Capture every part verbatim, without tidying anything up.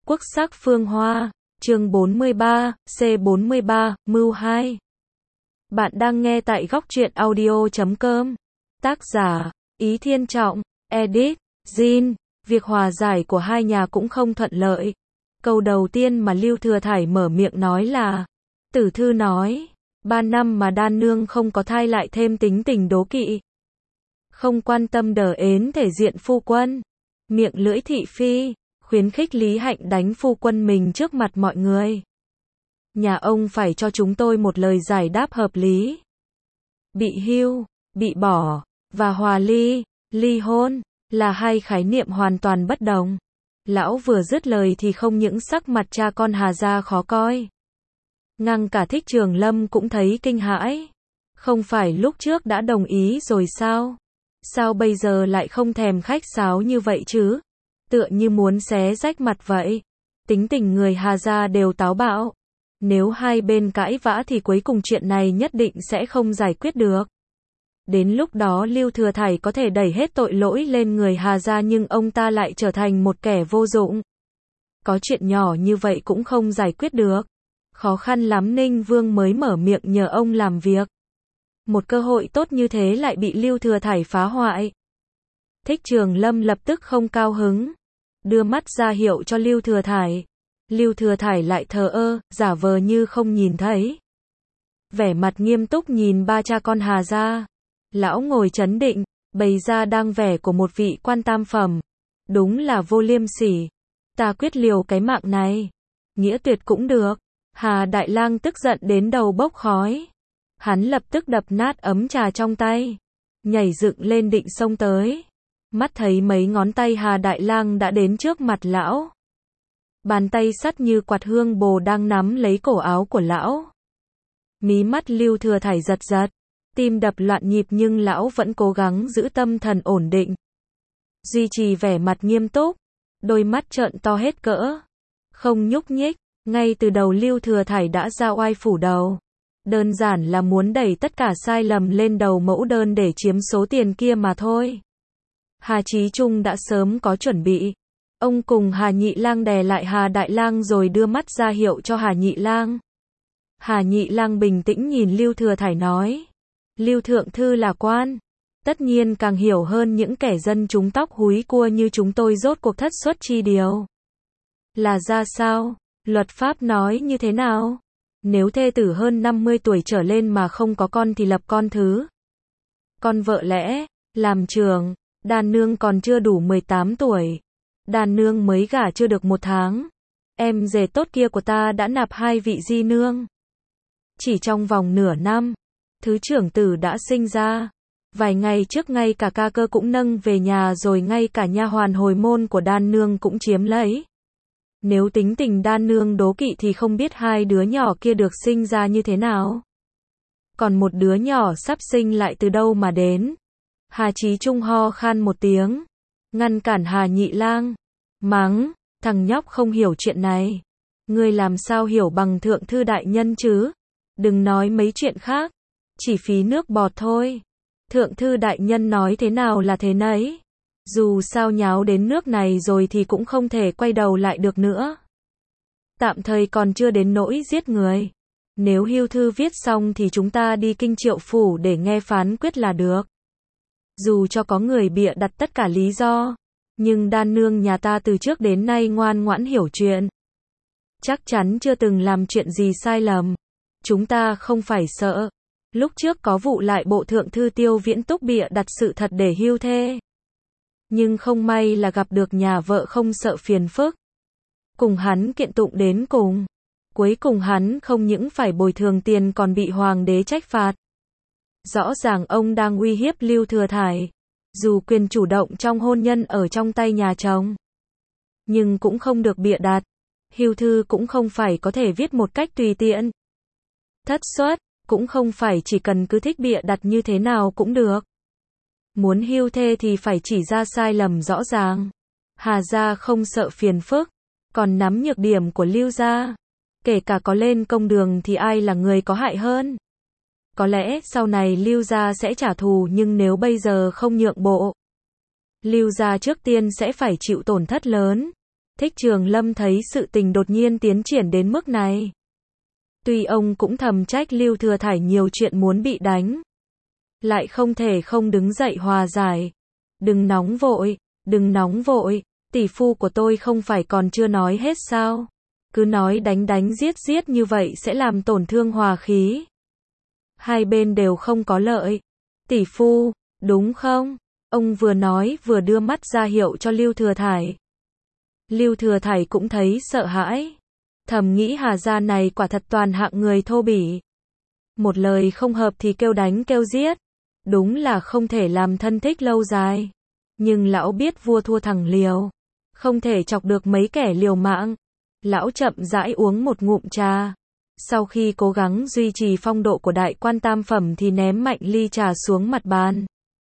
Quốc sắc phương hoa, chương bốn mươi ba, C bốn mươi ba, Mưu hai. Bạn đang nghe tại góc truyện audio chấm com. Tác giả, Ý Thiên Trọng, edit, Jin. Việc hòa giải của hai nhà cũng không thuận lợi. Câu đầu tiên mà Lưu Thừa Thải mở miệng nói là, Tử Thư nói, ba năm mà Đan Nương không có thai lại thêm tính tình đố kỵ. Không quan tâm đờ ến thể diện phu quân. Miệng lưỡi thị phi, khuyến khích Lý Hạnh đánh phu quân mình trước mặt mọi người. Nhà ông phải cho chúng tôi một lời giải đáp hợp lý. Bị hưu, bị bỏ, và hòa ly, ly hôn, là hai khái niệm hoàn toàn bất đồng. Lão vừa dứt lời thì không những sắc mặt cha con Hà gia khó coi. Ngang cả Thích Trường Lâm cũng thấy kinh hãi. Không phải lúc trước đã đồng ý rồi sao? Sao bây giờ lại không thèm khách sáo như vậy chứ? Tựa như muốn xé rách mặt vậy. Tính tình người Hà gia đều táo bạo. Nếu hai bên cãi vã thì cuối cùng chuyện này nhất định sẽ không giải quyết được. Đến lúc đó Lưu Thừa Thải có thể đẩy hết tội lỗi lên người Hà gia, nhưng ông ta lại trở thành một kẻ vô dụng. Có chuyện nhỏ như vậy cũng không giải quyết được. Khó khăn lắm Ninh Vương mới mở miệng nhờ ông làm việc. Một cơ hội tốt như thế lại bị Lưu Thừa Thải phá hoại. Thích Trường Lâm lập tức không cao hứng, đưa mắt ra hiệu cho Lưu Thừa Thải. Lưu Thừa Thải lại thờ ơ, giả vờ như không nhìn thấy. Vẻ mặt nghiêm túc nhìn ba cha con Hà gia. Lão ngồi trấn định, bày ra đang vẻ của một vị quan tam phẩm. Đúng là vô liêm sỉ. Ta quyết liều cái mạng này. Nghĩa tuyệt cũng được. Hà Đại Lang tức giận đến đầu bốc khói. Hắn lập tức đập nát ấm trà trong tay, nhảy dựng lên định xông tới. Mắt thấy mấy ngón tay Hà Đại Lang đã đến trước mặt lão. Bàn tay sắt như quạt hương bồ đang nắm lấy cổ áo của lão. Mí mắt Lưu Thừa Thải giật giật, tim đập loạn nhịp, nhưng lão vẫn cố gắng giữ tâm thần ổn định. Duy trì vẻ mặt nghiêm túc, đôi mắt trợn to hết cỡ, không nhúc nhích. Ngay từ đầu Lưu Thừa Thải đã ra oai phủ đầu. Đơn giản là muốn đẩy tất cả sai lầm lên đầu mẫu đơn để chiếm số tiền kia mà thôi. Hà Chí Trung đã sớm có chuẩn bị. Ông cùng Hà Nhị Lang đè lại Hà Đại Lang rồi đưa mắt ra hiệu cho Hà Nhị Lang. Hà Nhị Lang bình tĩnh nhìn Lưu Thừa Thải nói, Lưu Thượng Thư là quan, tất nhiên càng hiểu hơn những kẻ dân chúng tóc húi cua như chúng tôi rốt cuộc thất xuất chi điều. Là ra sao? Luật pháp nói như thế nào? Nếu thê tử hơn năm mươi tuổi trở lên mà không có con thì lập con thứ. Con vợ lẽ, làm trường, Đan Nương còn chưa đủ mười tám tuổi. Đan Nương mới gả chưa được một tháng. Em rể tốt kia của ta đã nạp hai vị di nương. Chỉ trong vòng nửa năm, thứ trưởng tử đã sinh ra. Vài ngày trước ngay cả ca cơ cũng nâng về nhà, rồi ngay cả nha hoàn hồi môn của Đan Nương cũng chiếm lấy. Nếu tính tình Đan Nương đố kỵ thì không biết hai đứa nhỏ kia được sinh ra như thế nào. Còn một đứa nhỏ sắp sinh lại từ đâu mà đến. Hà Chí Trung ho khan một tiếng, ngăn cản Hà Nhị Lang, mắng, thằng nhóc không hiểu chuyện này. Ngươi làm sao hiểu bằng Thượng Thư đại nhân chứ? Đừng nói mấy chuyện khác, chỉ phí nước bọt thôi. Thượng Thư đại nhân nói thế nào là thế nấy. Dù sao nháo đến nước này rồi thì cũng không thể quay đầu lại được nữa. Tạm thời còn chưa đến nỗi giết người. Nếu hưu thư viết xong thì chúng ta đi Kinh Triệu Phủ để nghe phán quyết là được. Dù cho có người bịa đặt tất cả lý do, nhưng Đan Nương nhà ta từ trước đến nay ngoan ngoãn hiểu chuyện. Chắc chắn chưa từng làm chuyện gì sai lầm. Chúng ta không phải sợ. Lúc trước có vụ lại bộ Thượng Thư Tiêu Viễn Túc bịa đặt sự thật để hưu thê. Nhưng không may là gặp được nhà vợ không sợ phiền phức. Cùng hắn kiện tụng đến cùng. Cuối cùng hắn không những phải bồi thường tiền còn bị hoàng đế trách phạt. Rõ ràng ông đang uy hiếp Lưu Thừa Thải. Dù quyền chủ động trong hôn nhân ở trong tay nhà chồng, nhưng cũng không được bịa đặt. Hưu thư cũng không phải có thể viết một cách tùy tiện. Thất xuất, cũng không phải chỉ cần cứ thích bịa đặt như thế nào cũng được. Muốn hưu thê thì phải chỉ ra sai lầm rõ ràng. Hà gia không sợ phiền phức, còn nắm nhược điểm của Lưu gia. Kể cả có lên công đường thì ai là người có hại hơn. Có lẽ sau này Lưu gia sẽ trả thù, nhưng nếu bây giờ không nhượng bộ, Lưu gia trước tiên sẽ phải chịu tổn thất lớn. Thích Trường Lâm thấy sự tình đột nhiên tiến triển đến mức này. Tuy ông cũng thầm trách Lưu Thừa Thải nhiều chuyện muốn bị đánh, lại không thể không đứng dậy hòa giải. Đừng nóng vội, đừng nóng vội, tỷ phu của tôi không phải còn chưa nói hết sao? Cứ nói đánh đánh giết giết như vậy sẽ làm tổn thương hòa khí. Hai bên đều không có lợi. Tỷ phu, đúng không? Ông vừa nói vừa đưa mắt ra hiệu cho Lưu Thừa Thải. Lưu Thừa Thải cũng thấy sợ hãi. Thầm nghĩ Hà gia này quả thật toàn hạng người thô bỉ. Một lời không hợp thì kêu đánh kêu giết. Đúng là không thể làm thân thích lâu dài. Nhưng lão biết vua thua thằng liều. Không thể chọc được mấy kẻ liều mạng. Lão chậm rãi uống một ngụm trà. Sau khi cố gắng duy trì phong độ của đại quan tam phẩm thì ném mạnh ly trà xuống mặt bàn.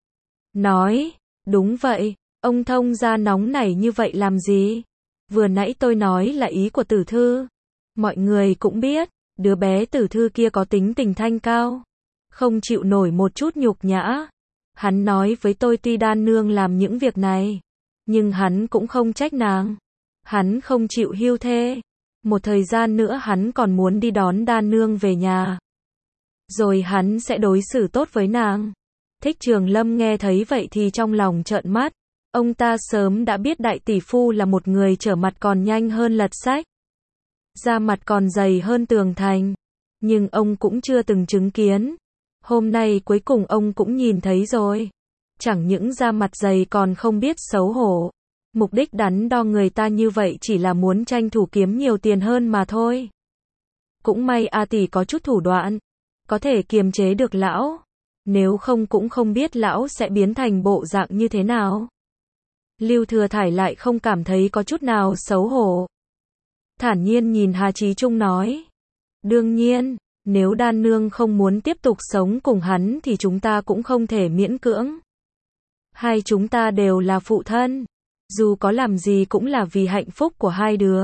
Nói, đúng vậy, ông thông gia nóng nảy như vậy làm gì? Vừa nãy tôi nói là ý của Tử Thư. Mọi người cũng biết, đứa bé Tử Thư kia có tính tình thanh cao. Không chịu nổi một chút nhục nhã. Hắn nói với tôi tuy Đan Nương làm những việc này, nhưng hắn cũng không trách nàng. Hắn không chịu hưu thê. Một thời gian nữa hắn còn muốn đi đón Đan Nương về nhà. Rồi hắn sẽ đối xử tốt với nàng. Thích Trường Lâm nghe thấy vậy thì trong lòng trợn mắt. Ông ta sớm đã biết đại tỷ phu là một người trở mặt còn nhanh hơn lật sách. Da mặt còn dày hơn tường thành. Nhưng ông cũng chưa từng chứng kiến. Hôm nay cuối cùng ông cũng nhìn thấy rồi. Chẳng những da mặt dày còn không biết xấu hổ. Mục đích đắn đo người ta như vậy chỉ là muốn tranh thủ kiếm nhiều tiền hơn mà thôi. Cũng may A tỷ có chút thủ đoạn. Có thể kiềm chế được lão. Nếu không cũng không biết lão sẽ biến thành bộ dạng như thế nào. Lưu Thừa Thải lại không cảm thấy có chút nào xấu hổ. Thản nhiên nhìn Hà Chí Trung nói. Đương nhiên, nếu Đan Nương không muốn tiếp tục sống cùng hắn thì chúng ta cũng không thể miễn cưỡng. Hai chúng ta đều là phụ thân. Dù có làm gì cũng là vì hạnh phúc của hai đứa.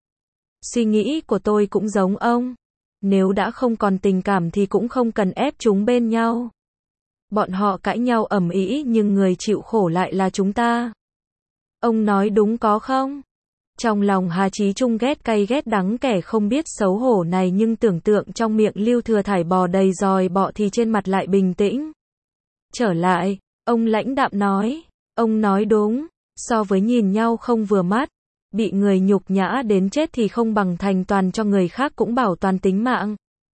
Suy nghĩ của tôi cũng giống ông. Nếu đã không còn tình cảm thì cũng không cần ép chúng bên nhau. Bọn họ cãi nhau ầm ĩ nhưng người chịu khổ lại là chúng ta. Ông nói đúng có không? Trong lòng Hà Chí Trung ghét cay ghét đắng kẻ không biết xấu hổ này, nhưng tưởng tượng trong miệng Lưu Thừa Thải bò đầy dòi bọ thì trên mặt lại bình tĩnh. Trở lại, ông lãnh đạm nói. Ông nói đúng. So với nhìn nhau không vừa mắt, bị người nhục nhã đến chết thì không bằng thành toàn cho người khác cũng bảo toàn tính mạng.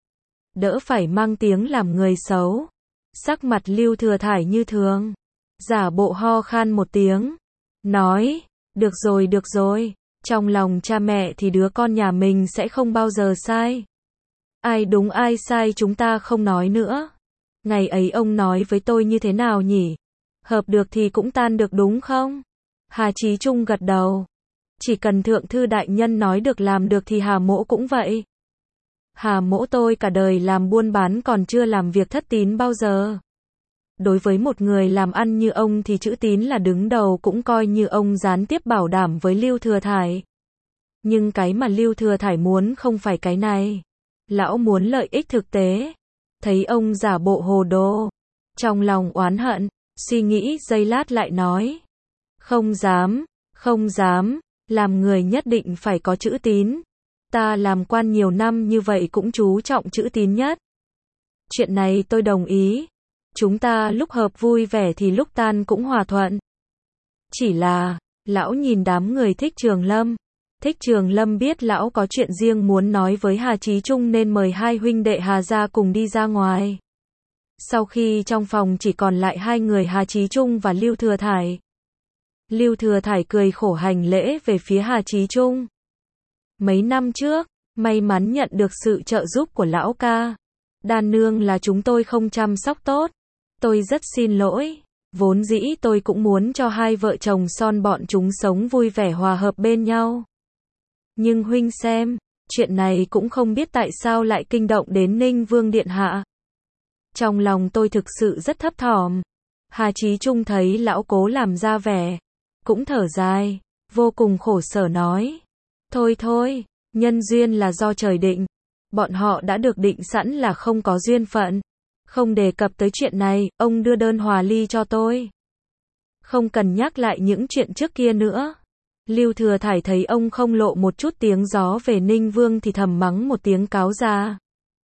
Đỡ phải mang tiếng làm người xấu. Sắc mặt Lưu Thừa Thải như thường. Giả bộ ho khan một tiếng. Nói, được rồi được rồi. Trong lòng cha mẹ thì đứa con nhà mình sẽ không bao giờ sai. Ai đúng ai sai chúng ta không nói nữa. Ngày ấy ông nói với tôi như thế nào nhỉ? Hợp được thì cũng tan được đúng không? Hà Chí Trung gật đầu. Chỉ cần thượng thư đại nhân nói được làm được thì Hà mỗ cũng vậy. Hà mỗ tôi cả đời làm buôn bán còn chưa làm việc thất tín bao giờ. Đối với một người làm ăn như ông thì chữ tín là đứng đầu, cũng coi như ông gián tiếp bảo đảm với Lưu Thừa Thải. Nhưng cái mà Lưu Thừa Thải muốn không phải cái này. Lão muốn lợi ích thực tế. Thấy ông giả bộ hồ đồ. Trong lòng oán hận, suy nghĩ giây lát lại nói. Không dám, không dám, làm người nhất định phải có chữ tín. Ta làm quan nhiều năm như vậy cũng chú trọng chữ tín nhất. Chuyện này tôi đồng ý. Chúng ta lúc hợp vui vẻ thì lúc tan cũng hòa thuận. Chỉ là, lão nhìn đám người Thích Trường Lâm. Thích Trường Lâm biết lão có chuyện riêng muốn nói với Hà Chí Trung nên mời hai huynh đệ Hà gia cùng đi ra ngoài. Sau khi trong phòng chỉ còn lại hai người Hà Chí Trung và Lưu Thừa Thải. Lưu Thừa Thải cười khổ hành lễ về phía Hà Chí Trung. Mấy năm trước, may mắn nhận được sự trợ giúp của lão ca. Đan Nương là chúng tôi không chăm sóc tốt. Tôi rất xin lỗi. Vốn dĩ tôi cũng muốn cho hai vợ chồng son bọn chúng sống vui vẻ hòa hợp bên nhau. Nhưng huynh xem, chuyện này cũng không biết tại sao lại kinh động đến Ninh Vương Điện Hạ. Trong lòng tôi thực sự rất thấp thỏm. Hà Chí Trung thấy lão cố làm ra vẻ, cũng thở dài, vô cùng khổ sở nói. Thôi thôi, nhân duyên là do trời định. Bọn họ đã được định sẵn là không có duyên phận. Không đề cập tới chuyện này, ông đưa đơn hòa ly cho tôi. Không cần nhắc lại những chuyện trước kia nữa. Lưu Thừa Thải thấy ông không lộ một chút tiếng gió về Ninh Vương thì thầm mắng một tiếng cáo già.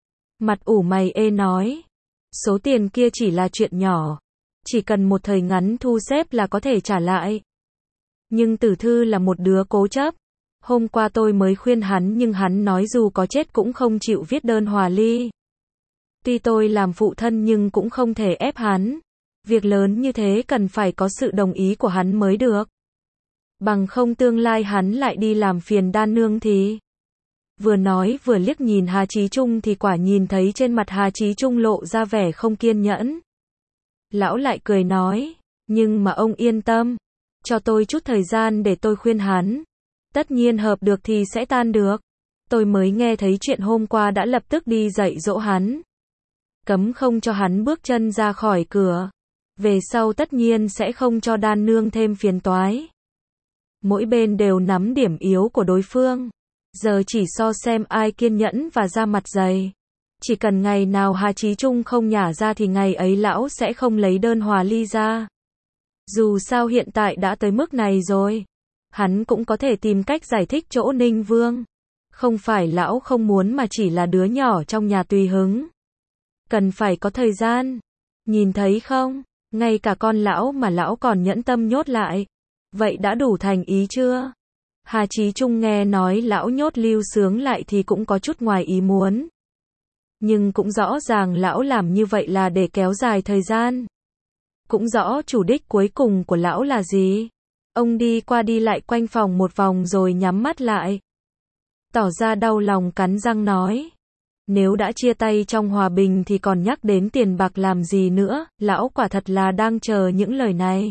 Mặt ủ mày ê nói, số tiền kia chỉ là chuyện nhỏ, chỉ cần một thời ngắn thu xếp là có thể trả lại. Nhưng Tử Thư là một đứa cố chấp. Hôm qua tôi mới khuyên hắn nhưng hắn nói dù có chết cũng không chịu viết đơn hòa ly. Tuy tôi làm phụ thân nhưng cũng không thể ép hắn. Việc lớn như thế cần phải có sự đồng ý của hắn mới được. Bằng không tương lai hắn lại đi làm phiền Đan Nương thì. Vừa nói vừa liếc nhìn Hà Chí Trung thì quả nhìn thấy trên mặt Hà Chí Trung lộ ra vẻ không kiên nhẫn. Lão lại cười nói, nhưng mà ông yên tâm, cho tôi chút thời gian để tôi khuyên hắn. Tất nhiên hợp được thì sẽ tan được. Tôi mới nghe thấy chuyện hôm qua đã lập tức đi dạy dỗ hắn. Cấm không cho hắn bước chân ra khỏi cửa. Về sau tất nhiên sẽ không cho Đan Nương thêm phiền toái. Mỗi bên đều nắm điểm yếu của đối phương. Giờ chỉ so xem ai kiên nhẫn và ra mặt dày. Chỉ cần ngày nào Hà Chí Trung không nhả ra thì ngày ấy lão sẽ không lấy đơn hòa ly ra. Dù sao hiện tại đã tới mức này rồi. Hắn cũng có thể tìm cách giải thích chỗ Ninh Vương. Không phải lão không muốn mà chỉ là đứa nhỏ trong nhà tùy hứng. Cần phải có thời gian. Nhìn thấy không? Ngay cả con lão mà lão còn nhẫn tâm nhốt lại. Vậy đã đủ thành ý chưa? Hà Chí Trung nghe nói lão nhốt Lưu Sướng lại thì cũng có chút ngoài ý muốn. Nhưng cũng rõ ràng lão làm như vậy là để kéo dài thời gian. Cũng rõ chủ đích cuối cùng của lão là gì. Ông đi qua đi lại quanh phòng một vòng rồi nhắm mắt lại. Tỏ ra đau lòng cắn răng nói. Nếu đã chia tay trong hòa bình thì còn nhắc đến tiền bạc làm gì nữa, lão quả thật là đang chờ những lời này.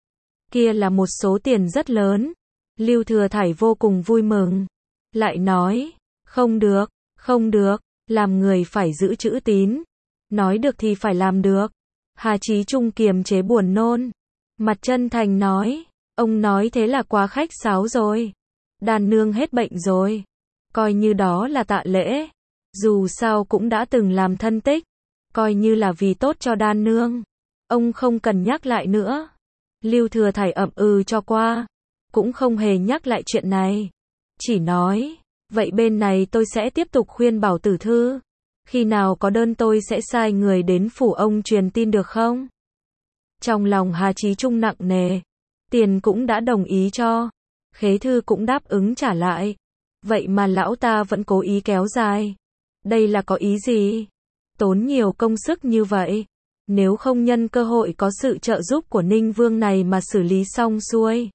Kia là một số tiền rất lớn. Lưu Thừa Thải vô cùng vui mừng. Lại nói, không được, không được, làm người phải giữ chữ tín. Nói được thì phải làm được. Hà Chí Trung kiềm chế buồn nôn. Mặt chân thành nói, ông nói thế là quá khách sáo rồi. Đan Nương hết bệnh rồi. Coi như đó là tạ lễ. Dù sao cũng đã từng làm thân tích. Coi như là vì tốt cho Đan Nương. Ông không cần nhắc lại nữa. Lưu Thừa Thải ậm ừ cho qua. Cũng không hề nhắc lại chuyện này. Chỉ nói, vậy bên này tôi sẽ tiếp tục khuyên bảo Tử Thư. Khi nào có đơn tôi sẽ sai người đến phủ ông truyền tin được không? Trong lòng Hà Chí Trung nặng nề. Tiền cũng đã đồng ý cho. Khế thư cũng đáp ứng trả lại. Vậy mà lão ta vẫn cố ý kéo dài. Đây là có ý gì? Tốn nhiều công sức như vậy. Nếu không nhân cơ hội có sự trợ giúp của Ninh Vương này mà xử lý xong xuôi.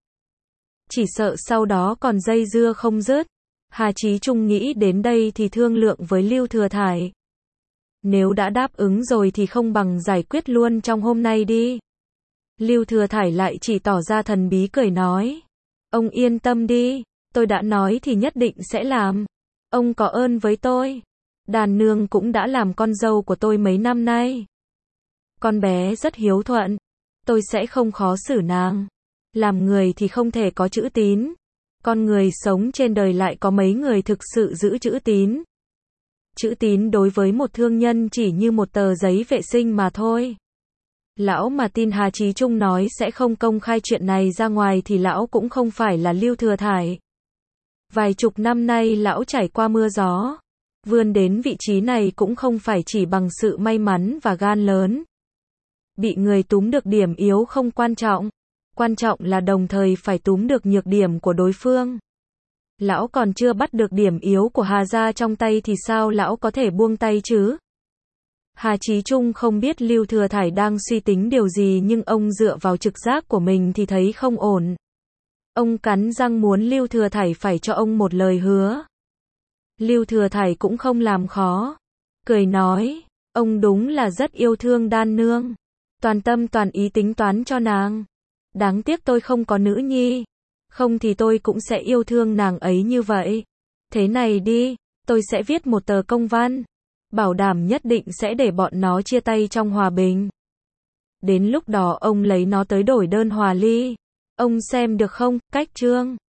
Chỉ sợ sau đó còn dây dưa không dứt. Hà Chí Trung nghĩ đến đây thì thương lượng với Lưu Thừa Thải. Nếu đã đáp ứng rồi thì không bằng giải quyết luôn trong hôm nay đi. Lưu Thừa Thải lại chỉ tỏ ra thần bí cười nói. Ông yên tâm đi, tôi đã nói thì nhất định sẽ làm. Ông có ơn với tôi. Đàn Nương cũng đã làm con dâu của tôi mấy năm nay. Con bé rất hiếu thuận. Tôi sẽ không khó xử nàng. Làm người thì không thể có chữ tín. Con người sống trên đời lại có mấy người thực sự giữ chữ tín. Chữ tín đối với một thương nhân chỉ như một tờ giấy vệ sinh mà thôi. Lão mà tin Hà Chí Trung nói sẽ không công khai chuyện này ra ngoài thì lão cũng không phải là Lưu Thừa Thải. Vài chục năm nay lão trải qua mưa gió. Vươn đến vị trí này cũng không phải chỉ bằng sự may mắn và gan lớn. Bị người túm được điểm yếu không quan trọng. Quan trọng là đồng thời phải túm được nhược điểm của đối phương. Lão còn chưa bắt được điểm yếu của Hà gia trong tay thì sao lão có thể buông tay chứ? Hà Chí Trung không biết Lưu Thừa Thải đang suy tính điều gì nhưng ông dựa vào trực giác của mình thì thấy không ổn. Ông cắn răng muốn Lưu Thừa Thải phải cho ông một lời hứa. Lưu Thừa Thải cũng không làm khó. Cười nói, ông đúng là rất yêu thương Đan Nương. Toàn tâm toàn ý tính toán cho nàng. Đáng tiếc tôi không có nữ nhi. Không thì tôi cũng sẽ yêu thương nàng ấy như vậy. Thế này đi, tôi sẽ viết một tờ công văn. Bảo đảm nhất định sẽ để bọn nó chia tay trong hòa bình. Đến lúc đó ông lấy nó tới đổi đơn hòa ly. Ông xem được không, cách chương.